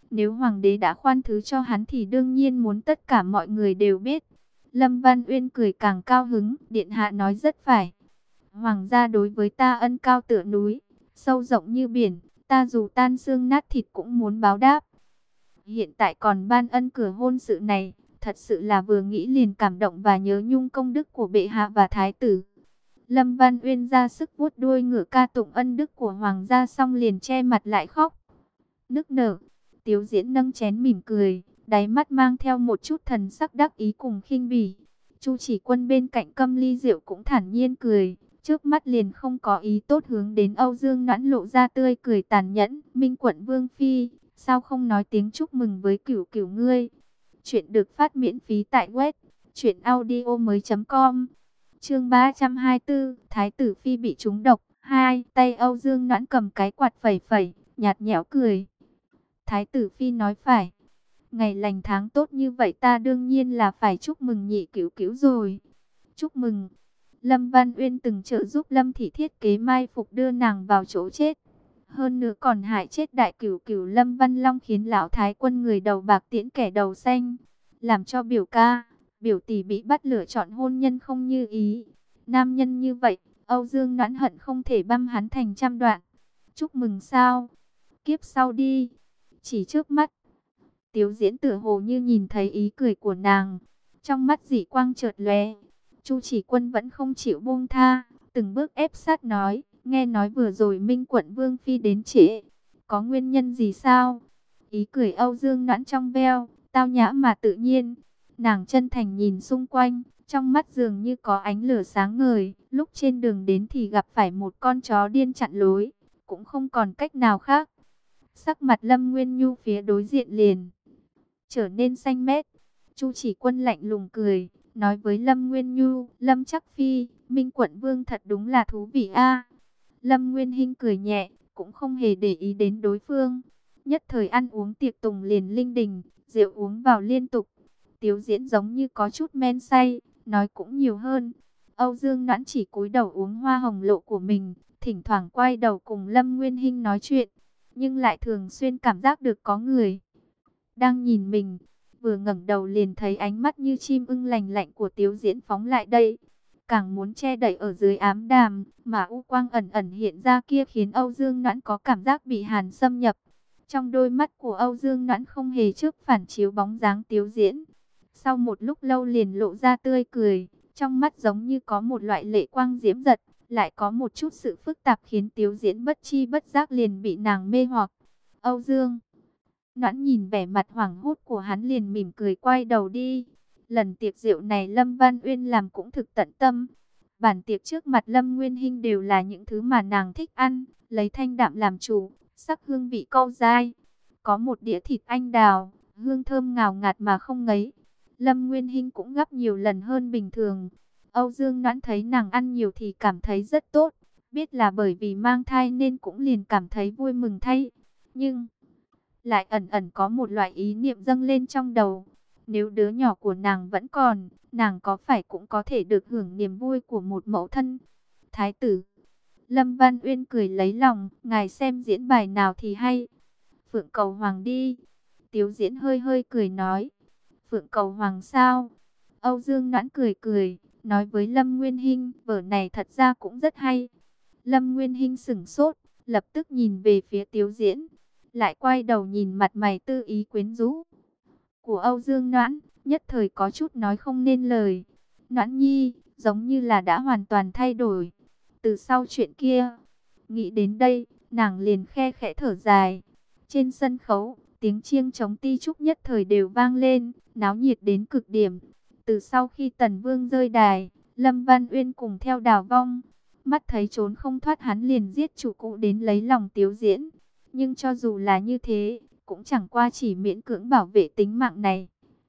Nếu hoàng đế đã khoan thứ cho hắn thì đương nhiên muốn tất cả mọi người đều biết. Lâm Văn Uyên cười càng cao hứng, điện hạ nói rất phải. Hoàng gia đối với ta ân cao tựa núi, sâu rộng như biển, ta dù tan xương nát thịt cũng muốn báo đáp. Hiện tại còn ban ân cửa hôn sự này, thật sự là vừa nghĩ liền cảm động và nhớ nhung công đức của bệ hạ và thái tử. Lâm Văn Uyên ra sức vuốt đuôi ngựa ca tụng ân đức của hoàng gia xong liền che mặt lại khóc nức nở. Tiếu Diễn nâng chén mỉm cười, đáy mắt mang theo một chút thần sắc đắc ý cùng khinh bỉ. Chu Chỉ Quân bên cạnh câm ly rượu cũng thản nhiên cười, trước mắt liền không có ý tốt hướng đến Âu Dương Noãn lộ ra tươi cười tàn nhẫn. Minh Quận Vương phi, sao không nói tiếng chúc mừng với cửu cửu ngươi? Chuyện được phát miễn phí tại web truyện audio mới.com. Chương ba trăm hai mươi tư, Thái tử phi bị trúng độc. Hai, tay Âu Dương Noãn cầm cái quạt phẩy phẩy, nhạt nhẽo cười. Thái tử phi nói phải, ngày lành tháng tốt như vậy ta đương nhiên là phải chúc mừng nhị cửu cửu rồi. Chúc mừng. Lâm Văn Uyên từng trợ giúp Lâm Thị thiết kế mai phục đưa nàng vào chỗ chết, hơn nữa còn hại chết đại cửu cửu Lâm Văn Long, khiến lão thái quân người đầu bạc tiễn kẻ đầu xanh, làm cho biểu ca, biểu tỷ bị bắt lựa chọn hôn nhân không như ý. Nam nhân như vậy, Âu Dương Noãn hận không thể băm hắn thành trăm đoạn. Chúc mừng sao? Kiếp sau đi. Chỉ trước mắt, Tiếu Diễn tựa hồ như nhìn thấy ý cười của nàng, trong mắt dị quang chợt lóe. Chu Chỉ Quân vẫn không chịu buông tha, từng bước ép sát nói, nghe nói vừa rồi Minh Quận Vương phi đến trễ, có nguyên nhân gì sao? Ý cười Âu Dương Noãn trong veo, tao nhã mà tự nhiên. Nàng chân thành nhìn xung quanh, trong mắt dường như có ánh lửa sáng ngời. Lúc trên đường đến thì gặp phải một con chó điên chặn lối, cũng không còn cách nào khác. Sắc mặt Lâm Nguyên Nhu phía đối diện liền trở nên xanh mét. Chu Chỉ Quân lạnh lùng cười, nói với Lâm Nguyên Nhu, Lâm Chắc Phi, Minh Quận Vương thật đúng là thú vị a. Lâm Nguyên Hinh cười nhẹ, cũng không hề để ý đến đối phương. Nhất thời ăn uống tiệc tùng liền linh đình, rượu uống vào liên tục. Tiếu Diễn giống như có chút men say, nói cũng nhiều hơn. Âu Dương Noãn chỉ cúi đầu uống hoa hồng lộ của mình, thỉnh thoảng quay đầu cùng Lâm Nguyên Hinh nói chuyện, nhưng lại thường xuyên cảm giác được có người đang nhìn mình. Vừa ngẩng đầu liền thấy ánh mắt như chim ưng lành lạnh của Tiếu Diễn phóng lại đây, càng muốn che đậy ở dưới ám đàm, mà u quang ẩn ẩn hiện ra kia khiến Âu Dương Noãn có cảm giác bị hàn xâm nhập. Trong đôi mắt của Âu Dương Noãn không hề trước phản chiếu bóng dáng Tiếu Diễn. Sau một lúc lâu liền lộ ra tươi cười, trong mắt giống như có một loại lệ quang diễm giật, lại có một chút sự phức tạp khiến Tiếu Diễn bất chi bất giác liền bị nàng mê hoặc. Âu Dương Noãn nhìn vẻ mặt hoảng hốt của hắn liền mỉm cười quay đầu đi. Lần tiệc rượu này Lâm Văn Uyên làm cũng thực tận tâm. Bản tiệc trước mặt Lâm Nguyên Hinh đều là những thứ mà nàng thích ăn, lấy thanh đạm làm chủ, sắc hương vị câu dai. Có một đĩa thịt anh đào, hương thơm ngào ngạt mà không ngấy. Lâm Nguyên Hinh cũng gấp nhiều lần hơn bình thường. Âu Dương Noãn thấy nàng ăn nhiều thì cảm thấy rất tốt, biết là bởi vì mang thai nên cũng liền cảm thấy vui mừng thay. Nhưng lại ẩn ẩn có một loại ý niệm dâng lên trong đầu. Nếu đứa nhỏ của nàng vẫn còn, nàng có phải cũng có thể được hưởng niềm vui của một mẫu thân? Thái tử Lâm Văn Uyên cười lấy lòng, ngài xem diễn bài nào thì hay. Phượng Cầu Hoàng đi. Tiếu Diễn hơi hơi cười nói. Phượng Cầu Hoàng sao? Âu Dương Noãn cười cười, nói với Lâm Nguyên Hinh, vở này thật ra cũng rất hay. Lâm Nguyên Hinh sửng sốt, lập tức nhìn về phía Tiếu Diễn, lại quay đầu nhìn mặt mày tư ý quyến rũ của Âu Dương Noãn, nhất thời có chút nói không nên lời. Noãn nhi, giống như là đã hoàn toàn thay đổi từ sau chuyện kia. Nghĩ đến đây, nàng liền khe khẽ thở dài. Trên sân khấu, tiếng chiêng trống ti trúc nhất thời đều vang lên, náo nhiệt đến cực điểm. Từ sau khi Tần Vương rơi đài, Lâm Văn Uyên cùng theo Đào Vong, mắt thấy trốn không thoát hắn liền giết chủ cũ đến lấy lòng Tiếu Diễn. Nhưng cho dù là như thế, cũng chẳng qua chỉ miễn cưỡng bảo vệ tính mạng này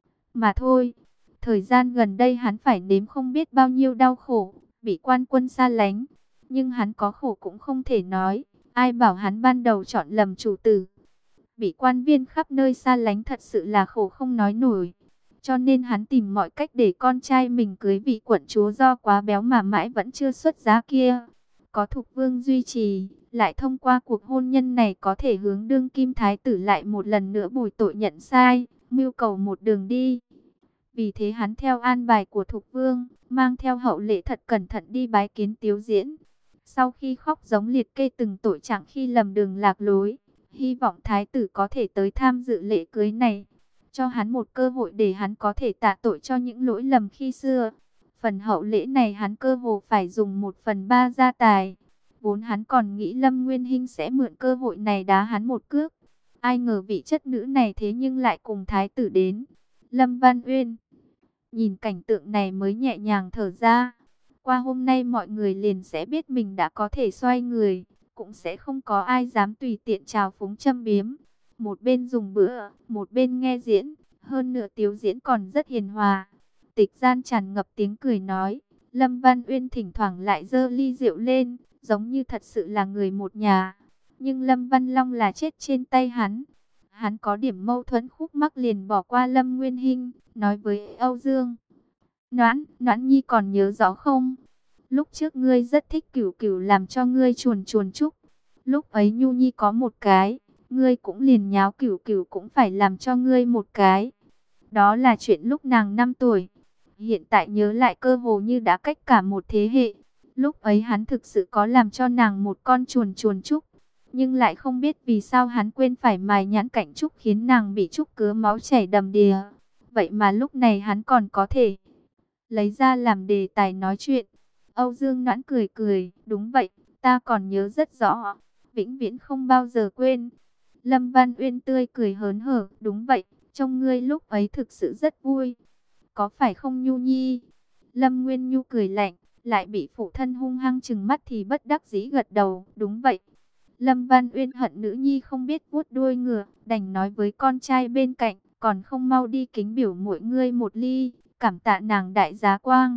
mà thôi. Thời gian gần đây hắn phải nếm không biết bao nhiêu đau khổ, bị quan quân xa lánh. Nhưng hắn có khổ cũng không thể nói, ai bảo hắn ban đầu chọn lầm chủ tử. Bị quan viên khắp nơi xa lánh thật sự là khổ không nói nổi. Cho nên hắn tìm mọi cách để con trai mình cưới vị quận chúa do quá béo mà mãi vẫn chưa xuất giá kia. Có Thục Vương duy trì, lại thông qua cuộc hôn nhân này có thể hướng đương kim thái tử lại một lần nữa bồi tội nhận sai, mưu cầu một đường đi. Vì thế hắn theo an bài của Thục Vương, mang theo hậu lệ thật cẩn thận đi bái kiến Tiếu Diễn. Sau khi khóc giống liệt kê từng tội trạng khi lầm đường lạc lối, hy vọng thái tử có thể tới tham dự lễ cưới này, cho hắn một cơ hội để hắn có thể tạ tội cho những lỗi lầm khi xưa. Phần hậu lễ này hắn cơ hồ phải dùng một phần ba gia tài. Vốn hắn còn nghĩ Lâm Nguyên Hinh sẽ mượn cơ hội này đá hắn một cước. Ai ngờ vị chất nữ này thế nhưng lại cùng thái tử đến. Lâm Văn Uyên nhìn cảnh tượng này mới nhẹ nhàng thở ra. Qua hôm nay mọi người liền sẽ biết mình đã có thể xoay người, cũng sẽ không có ai dám tùy tiện trào phúng châm biếm. Một bên dùng bữa, một bên nghe diễn, hơn nữa Tiếu Diễn còn rất hiền hòa. Tịch gian tràn ngập tiếng cười nói, Lâm Văn Uyên thỉnh thoảng lại giơ ly rượu lên, giống như thật sự là người một nhà. Nhưng Lâm Văn Long là chết trên tay hắn. Hắn có điểm mâu thuẫn khúc mắc liền bỏ qua Lâm Nguyên Hinh, nói với Âu Dương. Noãn, Noãn Nhi còn nhớ rõ không? Lúc trước ngươi rất thích Cửu Cửu làm cho ngươi chuồn chuồn chúc. Lúc ấy Nhu Nhi có một cái, ngươi cũng liền nháo Cửu Cửu cũng phải làm cho ngươi một cái. Đó là chuyện lúc nàng năm tuổi. Hiện tại nhớ lại cơ hồ như đã cách cả một thế hệ. Lúc ấy hắn thực sự có làm cho nàng một con chuồn chuồn chúc. Nhưng lại không biết vì sao hắn quên phải mài nhãn cảnh trúc khiến nàng bị trúc cứa máu chảy đầm đìa. Vậy mà lúc này hắn còn có thể lấy ra làm đề tài nói chuyện. Âu Dương Noãn cười cười, đúng vậy, ta còn nhớ rất rõ, vĩnh viễn không bao giờ quên. Lâm Văn Uyên tươi cười hớn hở, đúng vậy, trông ngươi lúc ấy thực sự rất vui. Có phải không Nhu Nhi? Lâm Nguyên Nhu cười lạnh, lại bị phụ thân hung hăng trừng mắt thì bất đắc dĩ gật đầu, đúng vậy. Lâm Văn Uyên hận nữ nhi không biết vuốt đuôi ngựa, đành nói với con trai bên cạnh, còn không mau đi kính biểu muội ngươi một ly, cảm tạ nàng đại giá quang.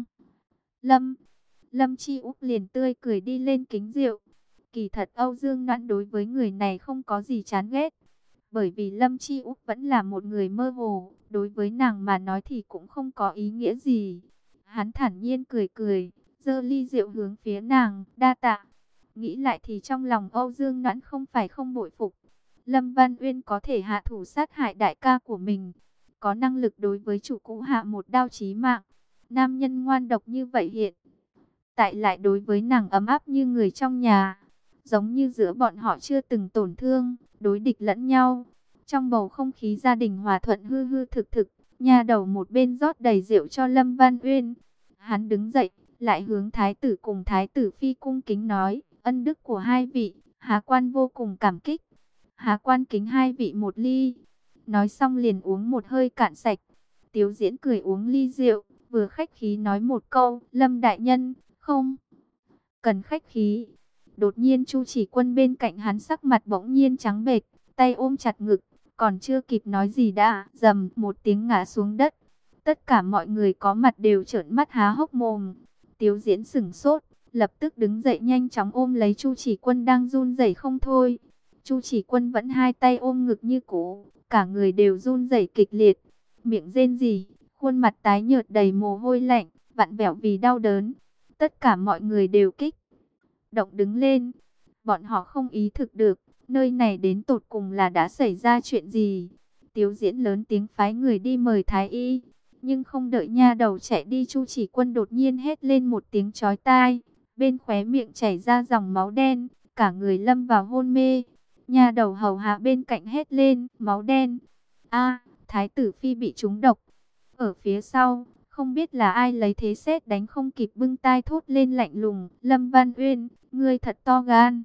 Lâm, Lâm Chi Úc liền tươi cười đi lên kính rượu. Kỳ thật Âu Dương Noãn đối với người này không có gì chán ghét, bởi vì Lâm Chi Úc vẫn là một người mơ hồ, đối với nàng mà nói thì cũng không có ý nghĩa gì. Hắn thản nhiên cười cười, giơ ly rượu hướng phía nàng, đa tạ. Nghĩ lại thì trong lòng Âu Dương Noãn không phải không bội phục. Lâm Văn Uyên có thể hạ thủ sát hại đại ca của mình, có năng lực đối với chủ cũ hạ một đao chí mạng. Nam nhân ngoan độc như vậy hiện tại lại đối với nàng ấm áp như người trong nhà, giống như giữa bọn họ chưa từng tổn thương, đối địch lẫn nhau. Trong bầu không khí gia đình hòa thuận hư hư thực thực, nha đầu một bên rót đầy rượu cho Lâm Văn Uyên. Hắn đứng dậy, lại hướng thái tử cùng thái tử phi cung kính nói, ân đức của hai vị, Hà quan vô cùng cảm kích. Hà quan kính hai vị một ly. Nói xong liền uống một hơi cạn sạch. Tiếu Diễn cười uống ly rượu, vừa khách khí nói một câu, Lâm đại nhân, không cần khách khí. Đột nhiên Chu Chỉ Quân bên cạnh hắn sắc mặt bỗng nhiên trắng bệch, tay ôm chặt ngực, còn chưa kịp nói gì đã rầm một tiếng ngã xuống đất. Tất cả mọi người có mặt đều trợn mắt há hốc mồm. Tiếu Diễn sững sốt, lập tức đứng dậy nhanh chóng ôm lấy Chu Chỉ Quân đang run rẩy không thôi. Chu Chỉ Quân vẫn hai tay ôm ngực như cũ, cả người đều run rẩy kịch liệt, miệng rên rỉ, khuôn mặt tái nhợt đầy mồ hôi lạnh, vặn vẹo vì đau đớn. Tất cả mọi người đều kích động đứng lên. Bọn họ không ý thức được, nơi này đến tột cùng là đã xảy ra chuyện gì. Tiếu Diễn lớn tiếng phái người đi mời thái y, nhưng không đợi nha đầu chạy đi, Chu Chỉ Quân đột nhiên hét lên một tiếng chói tai, bên khóe miệng chảy ra dòng máu đen, cả người lâm vào hôn mê. Nha đầu hầu hạ bên cạnh hét lên, máu đen. A, thái tử phi bị trúng độc. Ở phía sau, không biết là ai lấy thế sét đánh không kịp bưng tai thốt lên lạnh lùng, Lâm Văn Uyên, ngươi thật to gan,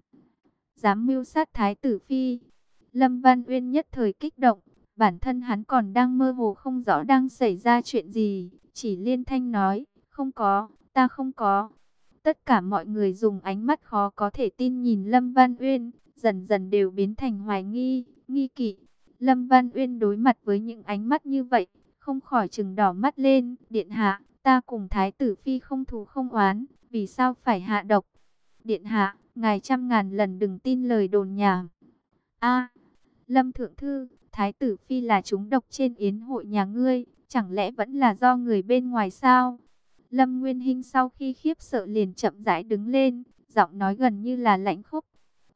dám mưu sát thái tử phi. Lâm Văn Uyên nhất thời kích động, bản thân hắn còn đang mơ hồ không rõ đang xảy ra chuyện gì, chỉ liên thanh nói, không có, ta không có. Tất cả mọi người dùng ánh mắt khó có thể tin nhìn Lâm Văn Uyên, dần dần đều biến thành hoài nghi, nghi kỵ. Lâm Văn Uyên đối mặt với những ánh mắt như vậy, không khỏi trừng đỏ mắt lên. Điện hạ, ta cùng thái tử phi không thù không oán, vì sao phải hạ độc? Điện hạ, ngài trăm ngàn lần đừng tin lời đồn nhảm. A, Lâm thượng thư, thái tử phi là trúng độc trên yến hội nhà ngươi, chẳng lẽ vẫn là do người bên ngoài sao? Lâm Nguyên Hinh sau khi khiếp sợ liền chậm rãi đứng lên, giọng nói gần như là lãnh khốc.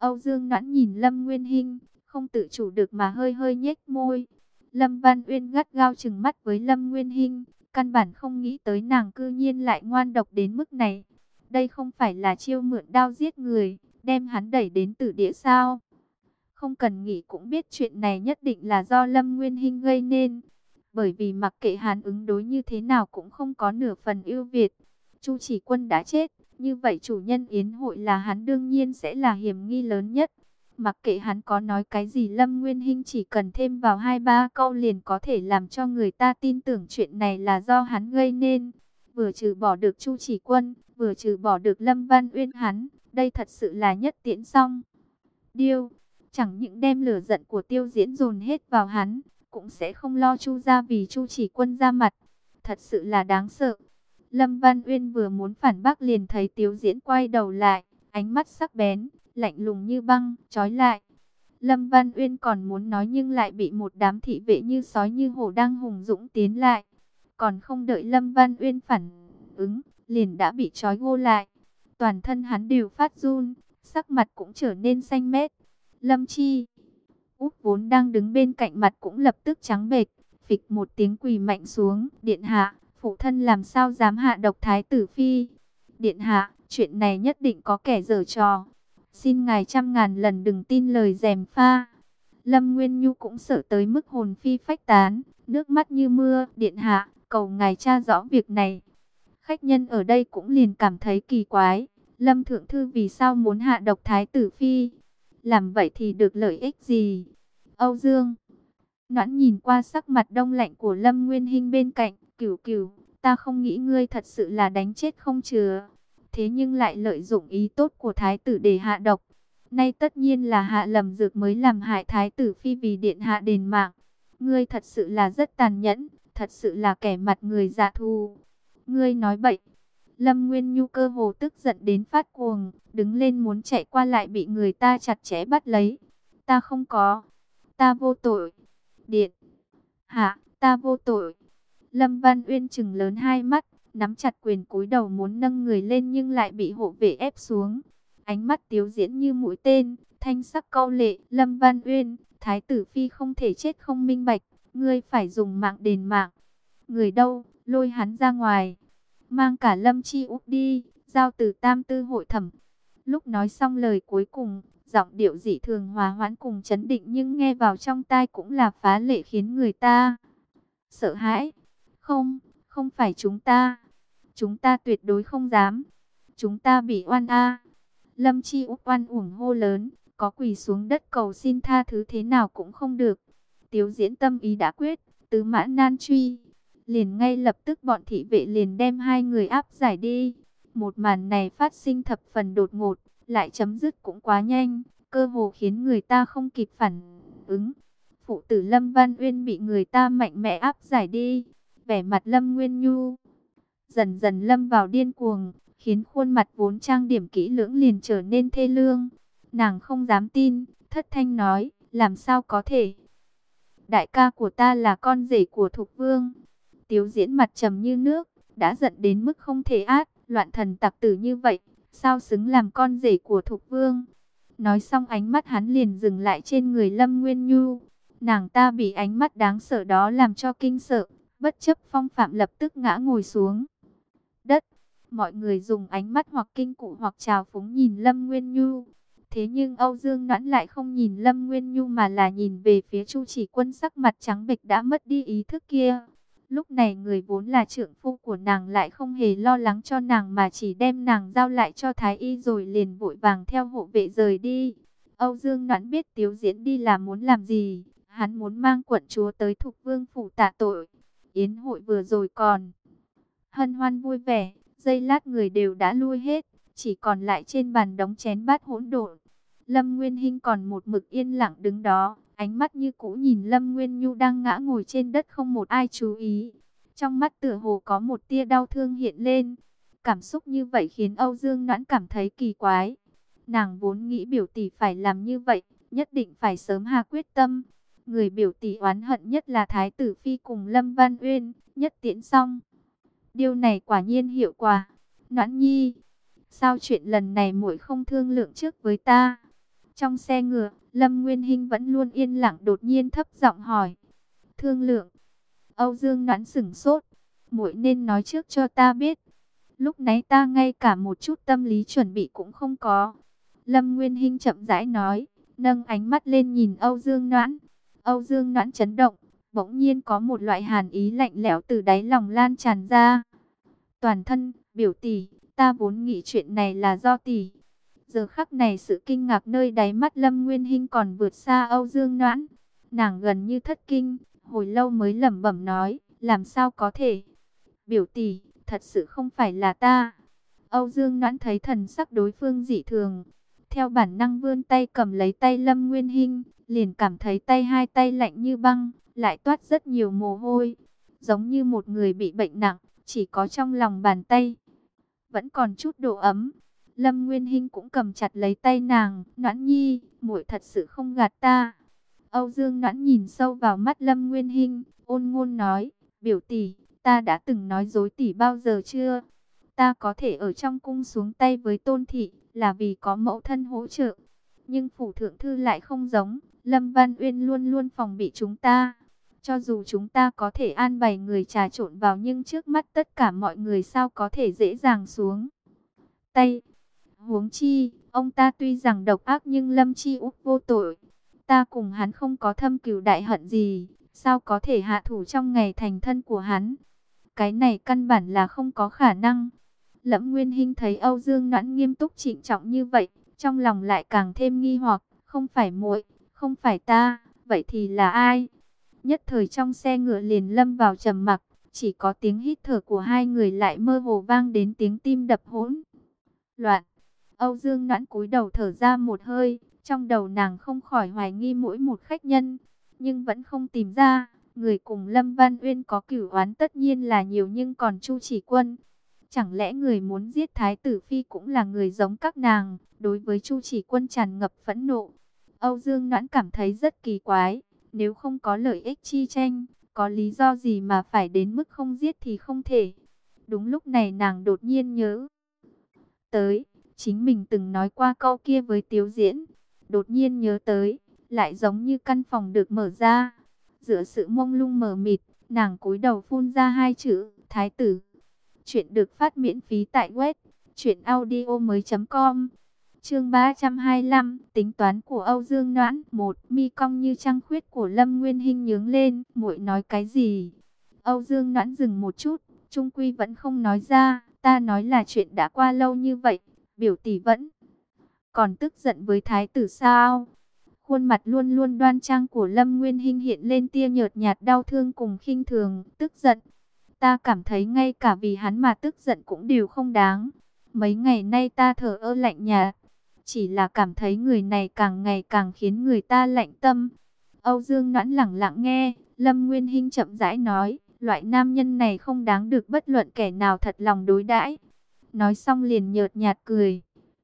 Âu Dương Noãn nhìn Lâm Nguyên Hinh, không tự chủ được mà hơi hơi nhếch môi. Lâm Văn Uyên gắt gao trừng mắt với Lâm Nguyên Hinh, căn bản không nghĩ tới nàng cư nhiên lại ngoan độc đến mức này. Đây không phải là chiêu mượn đao giết người, đem hắn đẩy đến tử địa sao? Không cần nghĩ cũng biết chuyện này nhất định là do Lâm Nguyên Hinh gây nên. Bởi vì mặc kệ hắn ứng đối như thế nào cũng không có nửa phần ưu việt. Chu Chỉ Quân đã chết, như vậy chủ nhân yến hội là hắn đương nhiên sẽ là hiểm nghi lớn nhất. Mặc kệ hắn có nói cái gì, Lâm Nguyên Hinh chỉ cần thêm vào hai ba câu liền có thể làm cho người ta tin tưởng chuyện này là do hắn gây nên. Vừa trừ bỏ được Chu Chỉ Quân, vừa trừ bỏ được Lâm Văn Uyên hắn, đây thật sự là nhất tiễn xong. Điêu, chẳng những đem lửa giận của Tiêu Diễn dồn hết vào hắn, cũng sẽ không lo Chu ra vì Chu Chỉ Quân ra mặt. Thật sự là đáng sợ. Lâm Văn Uyên vừa muốn phản bác liền thấy Tiêu Diễn quay đầu lại, ánh mắt sắc bén, lạnh lùng như băng, trói lại. Lâm Văn Uyên còn muốn nói nhưng lại bị một đám thị vệ như sói như hổ đang hùng dũng tiến lại. Còn không đợi Lâm Văn Uyên phản ứng, liền đã bị trói gô lại. Toàn thân hắn đều phát run, sắc mặt cũng trở nên xanh mét. Lâm Chi Úc vốn đang đứng bên cạnh mặt cũng lập tức trắng bệch, phịch một tiếng quỳ mạnh xuống. Điện hạ, phụ thân làm sao dám hạ độc thái tử phi? Điện hạ, chuyện này nhất định có kẻ giở trò. Xin ngài trăm ngàn lần đừng tin lời gièm pha. Lâm Nguyên Nhu cũng sợ tới mức hồn phi phách tán, nước mắt như mưa. Điện hạ, cầu ngài tra rõ việc này. Khách nhân ở đây cũng liền cảm thấy kỳ quái. Lâm Thượng Thư vì sao muốn hạ độc thái tử phi? Làm vậy thì được lợi ích gì? Âu Dương Noãn nhìn qua sắc mặt đông lạnh của Lâm Nguyên Hinh bên cạnh. Cửu cửu, ta không nghĩ ngươi thật sự là đánh chết không chừa. Thế nhưng lại lợi dụng ý tốt của thái tử để hạ độc. Nay tất nhiên là hạ lầm dược mới làm hại thái tử phi vì điện hạ đền mạng. Ngươi thật sự là rất tàn nhẫn, thật sự là kẻ mặt người dạ thù. Ngươi nói bậy. Lâm Nguyên Nhu cơ hồ tức giận đến phát cuồng, đứng lên muốn chạy qua lại bị người ta chặt chẽ bắt lấy. Ta không có, ta vô tội. Điện hạ, ta vô tội. Lâm Văn Uyên trừng lớn hai mắt, nắm chặt quyền cúi đầu muốn nâng người lên nhưng lại bị hộ vệ ép xuống. Ánh mắt Tiếu Diễn như mũi tên, thanh sắc câu lệ. Lâm Văn Uyên, thái tử phi không thể chết không minh bạch, ngươi phải dùng mạng đền mạng. Người đâu, lôi hắn ra ngoài. Mang cả Lâm Chi Úc đi, giao từ tam tư hội thẩm. Lúc nói xong lời cuối cùng, giọng điệu dị thường hòa hoãn cùng chấn định nhưng nghe vào trong tai cũng là phá lệ khiến người ta sợ hãi. Không, không phải chúng ta. Chúng ta tuyệt đối không dám. Chúng ta bị oan a. Lâm Chi Úc oan uổng hô lớn, có quỳ xuống đất cầu xin tha thứ thế nào cũng không được. Tiếu Diễn tâm ý đã quyết, tứ mã nan truy. Liền ngay lập tức bọn thị vệ liền đem hai người áp giải đi. Một màn này phát sinh thập phần đột ngột, lại chấm dứt cũng quá nhanh, cơ hồ khiến người ta không kịp phản ứng. Phụ tử Lâm Văn Uyên bị người ta mạnh mẽ áp giải đi. Vẻ mặt Lâm Nguyên Nhu dần dần lâm vào điên cuồng, khiến khuôn mặt vốn trang điểm kỹ lưỡng liền trở nên thê lương. Nàng không dám tin, thất thanh nói, làm sao có thể? Đại ca của ta là con rể của Thục Vương. Tiếu Diễn mặt trầm như nước, đã giận đến mức không thể át, loạn thần tặc tử như vậy, sao xứng làm con rể của Thục Vương? Nói xong ánh mắt hắn liền dừng lại trên người Lâm Nguyên Nhu. Nàng ta bị ánh mắt đáng sợ đó làm cho kinh sợ, bất chấp phong phạm lập tức ngã ngồi xuống đất. Mọi người dùng ánh mắt hoặc kinh cụ hoặc trào phúng nhìn Lâm Nguyên Nhu. Thế nhưng Âu Dương Noãn lại không nhìn Lâm Nguyên Nhu mà là nhìn về phía Chu Chỉ Quân sắc mặt trắng bệch đã mất đi ý thức kia. Lúc này người vốn là trượng phu của nàng lại không hề lo lắng cho nàng mà chỉ đem nàng giao lại cho Thái Y rồi liền vội vàng theo hộ vệ rời đi. Âu Dương Noãn biết Tiếu Diễn đi là muốn làm gì. Hắn muốn mang quận chúa tới Thục Vương phủ tạ tội. Yến hội vừa rồi còn hân hoan vui vẻ, giây lát người đều đã lui hết, chỉ còn lại trên bàn đống chén bát hỗn độn. Lâm Nguyên Hinh còn một mực yên lặng đứng đó, ánh mắt như cũ nhìn Lâm Nguyên Nhu đang ngã ngồi trên đất không một ai chú ý. Trong mắt tựa hồ có một tia đau thương hiện lên. Cảm xúc như vậy khiến Âu Dương Noãn cảm thấy kỳ quái. Nàng vốn nghĩ biểu tỷ phải làm như vậy, nhất định phải sớm hạ quyết tâm. Người biểu tỷ oán hận nhất là Thái tử Phi cùng Lâm Văn Uyên, nhất tiễn xong. Điều này quả nhiên hiệu quả. Noãn nhi, sao chuyện lần này muội không thương lượng trước với ta? Trong xe ngựa, Lâm Nguyên Hinh vẫn luôn yên lặng, đột nhiên thấp giọng hỏi. Thương lượng. Âu Dương Noãn sửng sốt. Muội nên nói trước cho ta biết. Lúc nãy ta ngay cả một chút tâm lý chuẩn bị cũng không có. Lâm Nguyên Hinh chậm rãi nói, nâng ánh mắt lên nhìn Âu Dương Noãn. Âu Dương Noãn chấn động, bỗng nhiên có một loại hàn ý lạnh lẽo từ đáy lòng lan tràn ra. Toàn thân, biểu tỷ, ta vốn nghĩ chuyện này là do tỷ. Giờ khắc này sự kinh ngạc nơi đáy mắt Lâm Nguyên Hinh còn vượt xa Âu Dương Noãn. Nàng gần như thất kinh, hồi lâu mới lẩm bẩm nói, làm sao có thể? Biểu tỷ, thật sự không phải là ta. Âu Dương Noãn thấy thần sắc đối phương dị thường, theo bản năng vươn tay cầm lấy tay Lâm Nguyên Hinh, liền cảm thấy tay hai tay lạnh như băng, lại toát rất nhiều mồ hôi, giống như một người bị bệnh nặng, chỉ có trong lòng bàn tay vẫn còn chút độ ấm. Lâm Nguyên Hinh cũng cầm chặt lấy tay nàng, Noãn nhi, muội thật sự không gạt ta. Âu Dương Noãn nhìn sâu vào mắt Lâm Nguyên Hinh, ôn ngôn nói, biểu tỷ, ta đã từng nói dối tỷ bao giờ chưa? Ta có thể ở trong cung xuống tay với Tôn thị là vì có mẫu thân hỗ trợ. Nhưng phủ thượng thư lại không giống, Lâm Văn Uyên luôn luôn phòng bị chúng ta. Cho dù chúng ta có thể an bày người trà trộn vào, nhưng trước mắt tất cả mọi người sao có thể dễ dàng xuống tay. Huống chi, ông ta tuy rằng độc ác nhưng Lâm Chi Úc vô tội. Ta cùng hắn không có thâm cừu đại hận gì, sao có thể hạ thủ trong ngày thành thân của hắn? Cái này căn bản là không có khả năng. Lâm Nguyên Hinh thấy Âu Dương Noãn nghiêm túc trịnh trọng như vậy, trong lòng lại càng thêm nghi hoặc, không phải muội, không phải ta, vậy thì là ai? Nhất thời trong xe ngựa liền lâm vào trầm mặc, chỉ có tiếng hít thở của hai người lại mơ hồ vang đến tiếng tim đập hỗn loạn. Âu Dương Noãn cúi đầu thở ra một hơi, trong đầu nàng không khỏi hoài nghi mỗi một khách nhân, nhưng vẫn không tìm ra. Người cùng Lâm Văn Uyên có cửu oán tất nhiên là nhiều, nhưng còn Chu Chỉ Quân, chẳng lẽ người muốn giết Thái tử Phi cũng là người giống các nàng? Đối với Chu Chỉ Quân tràn ngập phẫn nộ. Âu Dương Noãn cảm thấy rất kỳ quái, nếu không có lợi ích chi tranh, có lý do gì mà phải đến mức không giết thì không thể? Đúng lúc này nàng đột nhiên nhớ tới, chính mình từng nói qua câu kia với Tiếu Diễn. Đột nhiên nhớ tới, lại giống như căn phòng được mở ra. Giữa sự mông lung mờ mịt, nàng cúi đầu phun ra hai chữ, Thái tử. Chuyện được phát miễn phí tại web truyệnaudiomoi chấm com. Chương ba trăm hai mươi lăm, tính toán của Âu Dương Noãn. Một, mi cong như trăng khuyết của Lâm Nguyên Hinh nhướng lên, muội nói cái gì? Âu Dương Noãn dừng một chút, trung quy vẫn không nói ra, ta nói là chuyện đã qua lâu như vậy, biểu tỷ vẫn còn tức giận với thái tử sao? Khuôn mặt luôn luôn đoan trang của Lâm Nguyên Hinh hiện lên tia nhợt nhạt đau thương cùng khinh thường. Tức giận? Ta cảm thấy ngay cả vì hắn mà tức giận cũng đều không đáng. Mấy ngày nay ta thờ ơ lạnh nhạt, chỉ là cảm thấy người này càng ngày càng khiến người ta lạnh tâm. Âu Dương Noãn lẳng lặng nghe, Lâm Nguyên Hinh chậm rãi nói, loại nam nhân này không đáng được bất luận kẻ nào thật lòng đối đãi. Nói xong liền nhợt nhạt cười.